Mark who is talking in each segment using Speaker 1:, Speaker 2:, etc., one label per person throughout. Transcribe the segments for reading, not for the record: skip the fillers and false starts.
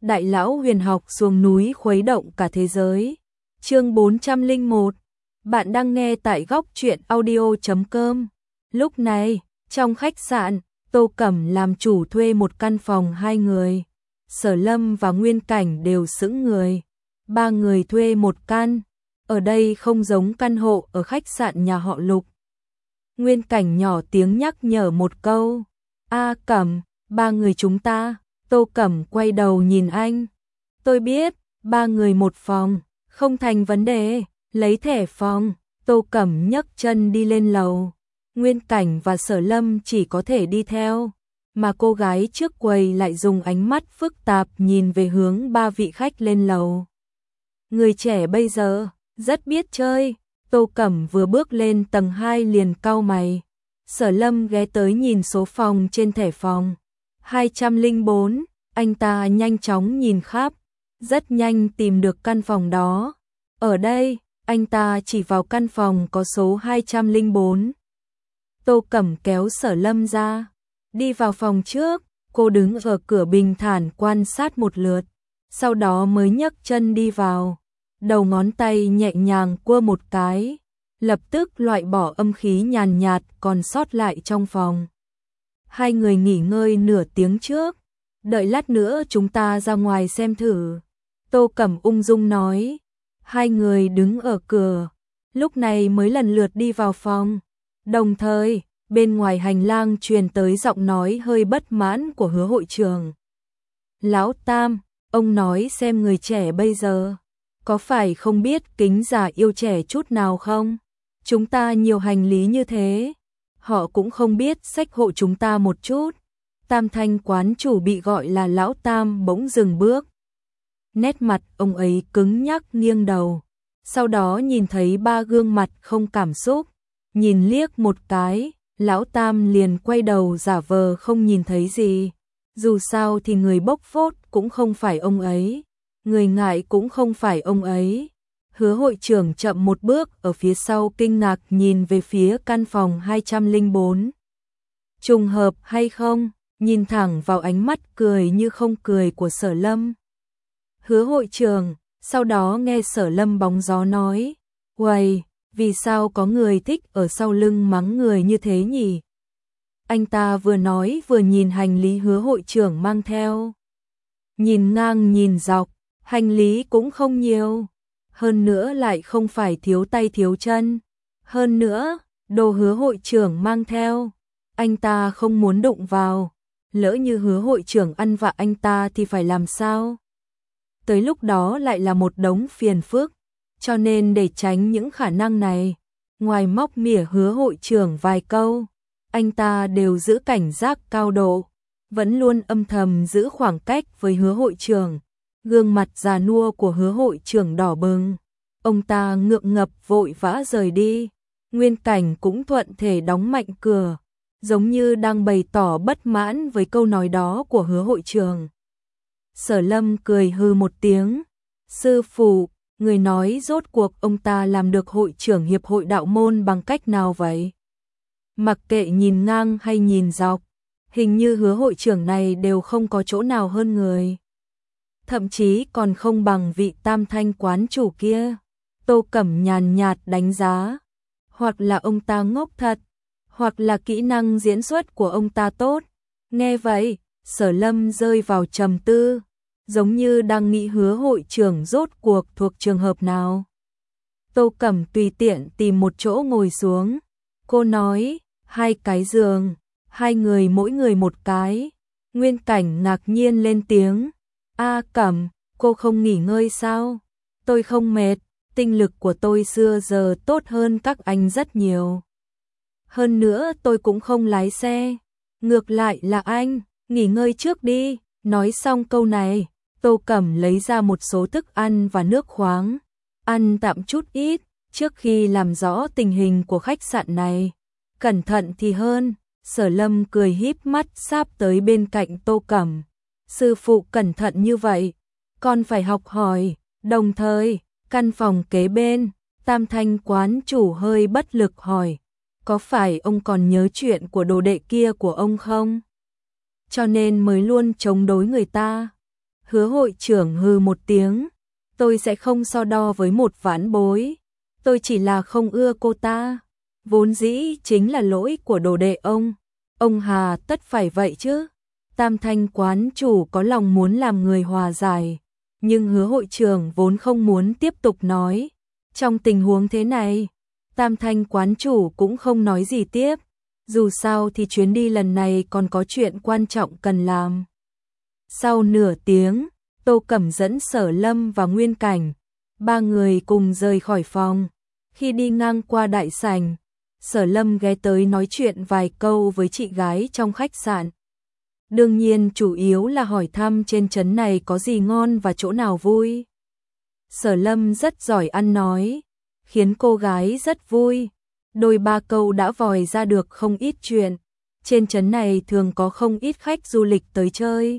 Speaker 1: Đại lão huyền học xuống núi khuấy động cả thế giới. Chương 401. Bạn đang nghe tại góc truyện audio.com. Lúc này, trong khách sạn, Tô Cẩm làm chủ thuê một căn phòng 2 người. Sở Lâm và Nguyên Cảnh đều sững người. 3 người thuê một căn. Ở đây không giống căn hộ ở khách sạn nhà họ Lục. Nguyên Cảnh nhỏ tiếng nhắc nhở một câu. A Cẩm, 3 người chúng ta. Tô Cẩm quay đầu nhìn anh. Tôi biết, 3 người một phòng, không thành vấn đề, lấy thẻ phòng. Tô Cẩm nhấc chân đi lên lầu. Nguyên Cảnh và Sở Lâm chỉ có thể đi theo, mà cô gái trước quầy lại dùng ánh mắt phức tạp nhìn về hướng 3 vị khách lên lầu. Người trẻ bây giờ, rất biết chơi. Tô Cẩm vừa bước lên tầng 2 liền cau mày. Sở Lâm ghé tới nhìn số phòng trên thẻ phòng. 204, anh ta nhanh chóng nhìn khắp, rất nhanh tìm được căn phòng đó. Ở đây, anh ta chỉ vào căn phòng có số 204. Tô Cẩm kéo Sở Lâm ra, đi vào phòng trước, cô đứng ở cửa bình thản quan sát một lượt, sau đó mới nhấc chân đi vào. Đầu ngón tay nhẹ nhàng quơ một cái, lập tức loại bỏ âm khí nhàn nhạt còn sót lại trong phòng. Hai người nghỉ ngơi nửa tiếng trước, đợi lát nữa chúng ta ra ngoài xem thử. Tô Cẩm ung dung nói. Hai người đứng ở cửa, lúc này mới lần lượt đi vào phòng. Đồng thời, bên ngoài hành lang truyền tới giọng nói hơi bất mãn của Hứa hội trưởng. Lão Tam, ông nói xem người trẻ bây giờ, có phải không biết kính già yêu trẻ chút nào không? Chúng ta nhiều hành lý như thế, họ cũng không biết xách hộ chúng ta một chút. Tam Thanh quán chủ bị gọi là Lão Tam bỗng dừng bước. Nét mặt ông ấy cứng nhắc nghiêng đầu, sau đó nhìn thấy 3 gương mặt không cảm xúc, nhìn liếc một cái, Lão Tam liền quay đầu giả vờ không nhìn thấy gì. Dù sao thì người bốc phốt cũng không phải ông ấy, người ngại cũng không phải ông ấy. Hứa hội trưởng chậm một bước ở phía sau kinh ngạc nhìn về phía căn phòng 204. Trùng hợp hay không, nhìn thẳng vào ánh mắt cười như không cười của Sở Lâm. Hứa hội trưởng, sau đó nghe Sở Lâm bóng gió nói, uầy, vì sao có người thích ở sau lưng mắng người như thế nhỉ? Anh ta vừa nói vừa nhìn hành lý Hứa hội trưởng mang theo. Nhìn ngang nhìn dọc, hành lý cũng không nhiều. Hơn nữa lại không phải thiếu tay thiếu chân. Hơn nữa, đồ Hứa hội trưởng mang theo, anh ta không muốn đụng vào. Lỡ như Hứa hội trưởng ăn vạ anh ta thì phải làm sao? Tới lúc đó lại là một đống phiền phức. Cho nên để tránh những khả năng này, ngoài móc mỉa Hứa hội trưởng vài câu, anh ta đều giữ cảnh giác cao độ, vẫn luôn âm thầm giữ khoảng cách với Hứa hội trưởng. Gương mặt già nua của Hứa hội trưởng đỏ bừng, ông ta ngượng ngập vội vã rời đi. Nguyên Cảnh cũng thuận thể đóng mạnh cửa, giống như đang bày tỏ bất mãn với câu nói đó của Hứa hội trưởng. Sở Lâm cười hư một tiếng. Sư phụ, người nói rốt cuộc ông ta làm được hội trưởng hiệp hội đạo môn bằng cách nào vậy? Mặc kệ nhìn ngang hay nhìn dọc, hình như Hứa hội trưởng này đều không có chỗ nào hơn người. Thậm chí còn không bằng vị Tam Thanh quán chủ kia. Tô Cẩm nhàn nhạt đánh giá. Hoặc là ông ta ngốc thật, hoặc là kỹ năng diễn xuất của ông ta tốt. Nghe vậy, Sở Lâm rơi vào trầm tư, giống như đang nghĩ Hứa hội trưởng rốt cuộc thuộc trường hợp nào. Tô Cẩm tùy tiện tìm một chỗ ngồi xuống. Cô nói, 2 cái giường, 2 người mỗi người một cái. Nguyên Cảnh ngạc nhiên lên tiếng. A Cẩm, cô không nghỉ ngơi sao? Tôi không mệt, tinh lực của tôi xưa giờ tốt hơn các anh rất nhiều. Hơn nữa tôi cũng không lái xe. Ngược lại là anh, nghỉ ngơi trước đi. Nói xong câu này, Tô Cẩm lấy ra một số thức ăn và nước khoáng. Ăn tạm chút ít, trước khi làm rõ tình hình của khách sạn này. Cẩn thận thì hơn. Sở Lâm cười híp mắt sáp tới bên cạnh Tô Cẩm. Sư phụ cẩn thận như vậy, con phải học hỏi. Đồng thời, căn phòng kế bên, Tam Thanh quán chủ hơi bất lực hỏi, có phải ông còn nhớ chuyện của đồ đệ kia của ông không? Cho nên mới luôn chống đối người ta. Hứa hội trưởng hừ một tiếng, tôi sẽ không so đo với một vãn bối, tôi chỉ là không ưa cô ta, vốn dĩ chính là lỗi của đồ đệ ông hà tất phải vậy chứ. Tam Thanh quán chủ có lòng muốn làm người hòa giải, nhưng Hứa hội trưởng vốn không muốn tiếp tục nói. Trong tình huống thế này, Tam Thanh quán chủ cũng không nói gì tiếp, dù sao thì chuyến đi lần này còn có chuyện quan trọng cần làm. Sau nửa tiếng, Tô Cẩm dẫn Sở Lâm và Nguyên Cảnh, ba người cùng rời khỏi phòng. Khi đi ngang qua đại sảnh, Sở Lâm ghé tới nói chuyện vài câu với chị gái trong khách sạn. Đương nhiên chủ yếu là hỏi thăm trên trấn này có gì ngon và chỗ nào vui. Sở Lâm rất giỏi ăn nói, khiến cô gái rất vui. Đôi ba câu đã vòi ra được không ít chuyện. Trên trấn này thường có không ít khách du lịch tới chơi.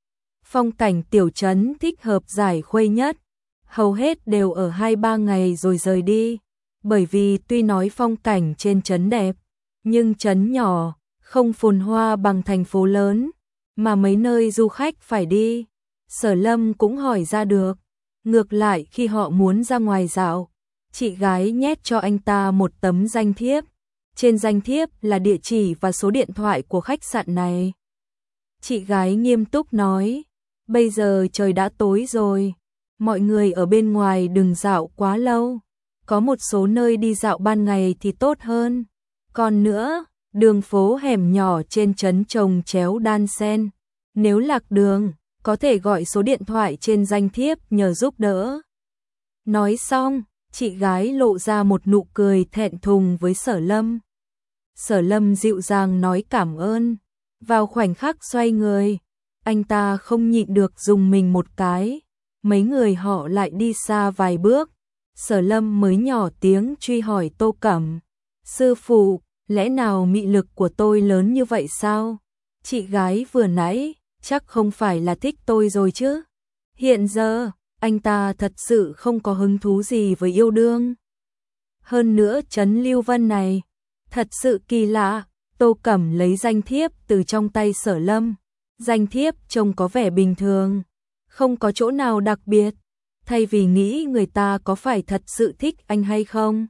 Speaker 1: Phong cảnh tiểu trấn thích hợp giải khuây nhất, hầu hết đều ở 2-3 ngày rồi rời đi. Bởi vì tuy nói phong cảnh trên trấn đẹp, nhưng trấn nhỏ, không phồn hoa bằng thành phố lớn, mà mấy nơi du khách phải đi. Sở Lâm cũng hỏi ra được. Ngược lại khi họ muốn ra ngoài dạo, chị gái nhét cho anh ta một tấm danh thiếp. Trên danh thiếp là địa chỉ và số điện thoại của khách sạn này. Chị gái nghiêm túc nói, bây giờ trời đã tối rồi, mọi người ở bên ngoài đừng dạo quá lâu. Có một số nơi đi dạo ban ngày thì tốt hơn. Còn nữa, đường phố hẻm nhỏ trên trấn trồng chéo đan xen. Nếu lạc đường, có thể gọi số điện thoại trên danh thiếp nhờ giúp đỡ. Nói xong, chị gái lộ ra một nụ cười thẹn thùng với Sở Lâm. Sở Lâm dịu dàng nói cảm ơn. Vào khoảnh khắc xoay người, anh ta không nhịn được dùng mình một cái. Mấy người họ lại đi xa vài bước. Sở Lâm mới nhỏ tiếng truy hỏi Tô Cẩm. Sư phụ, lẽ nào mị lực của tôi lớn như vậy sao? Chị gái vừa nãy, chắc không phải là thích tôi rồi chứ? Hiện giờ, anh ta thật sự không có hứng thú gì với yêu đương. Hơn nữa trấn Lưu Vân này, thật sự kỳ lạ. Tô Cẩm lấy danh thiếp từ trong tay Sở Lâm. Danh thiếp trông có vẻ bình thường, không có chỗ nào đặc biệt. Thay vì nghĩ người ta có phải thật sự thích anh hay không,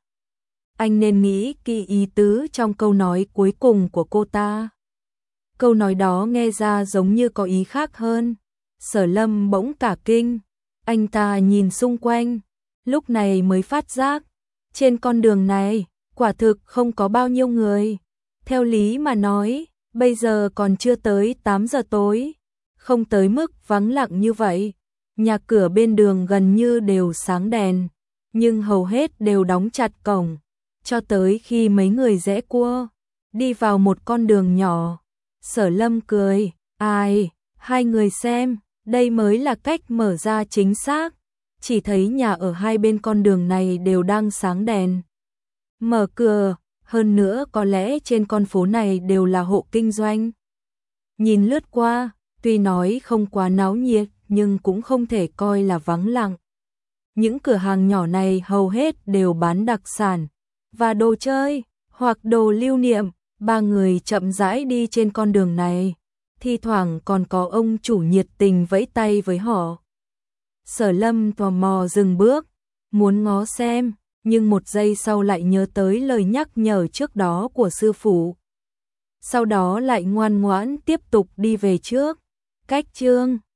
Speaker 1: anh nên nghĩ kỹ ý tứ trong câu nói cuối cùng của cô ta. Câu nói đó nghe ra giống như có ý khác hơn. Sở Lâm bỗng cả kinh, anh ta nhìn xung quanh, lúc này mới phát giác, trên con đường này, quả thực không có bao nhiêu người. Theo lý mà nói, bây giờ còn chưa tới 8 giờ tối, không tới mức vắng lặng như vậy. Nhà cửa bên đường gần như đều sáng đèn, nhưng hầu hết đều đóng chặt cổng, cho tới khi mấy người rẽ cua, đi vào một con đường nhỏ. Sở Lâm cười, ai, hai người xem, đây mới là cách mở ra chính xác. Chỉ thấy nhà ở hai bên con đường này đều đang sáng đèn, mở cửa, hơn nữa có lẽ trên con phố này đều là hộ kinh doanh. Nhìn lướt qua, tuy nói không quá náo nhiệt, nhưng cũng không thể coi là vắng lặng. Những cửa hàng nhỏ này hầu hết đều bán đặc sản và đồ chơi hoặc đồ lưu niệm. Ba người chậm rãi đi trên con đường này, thi thoảng còn có ông chủ nhiệt tình vẫy tay với họ. Sở Lâm tò mò dừng bước, muốn ngó xem, nhưng một giây sau lại nhớ tới lời nhắc nhở trước đó của sư phụ. Sau đó lại ngoan ngoãn tiếp tục đi về trước. Cách chương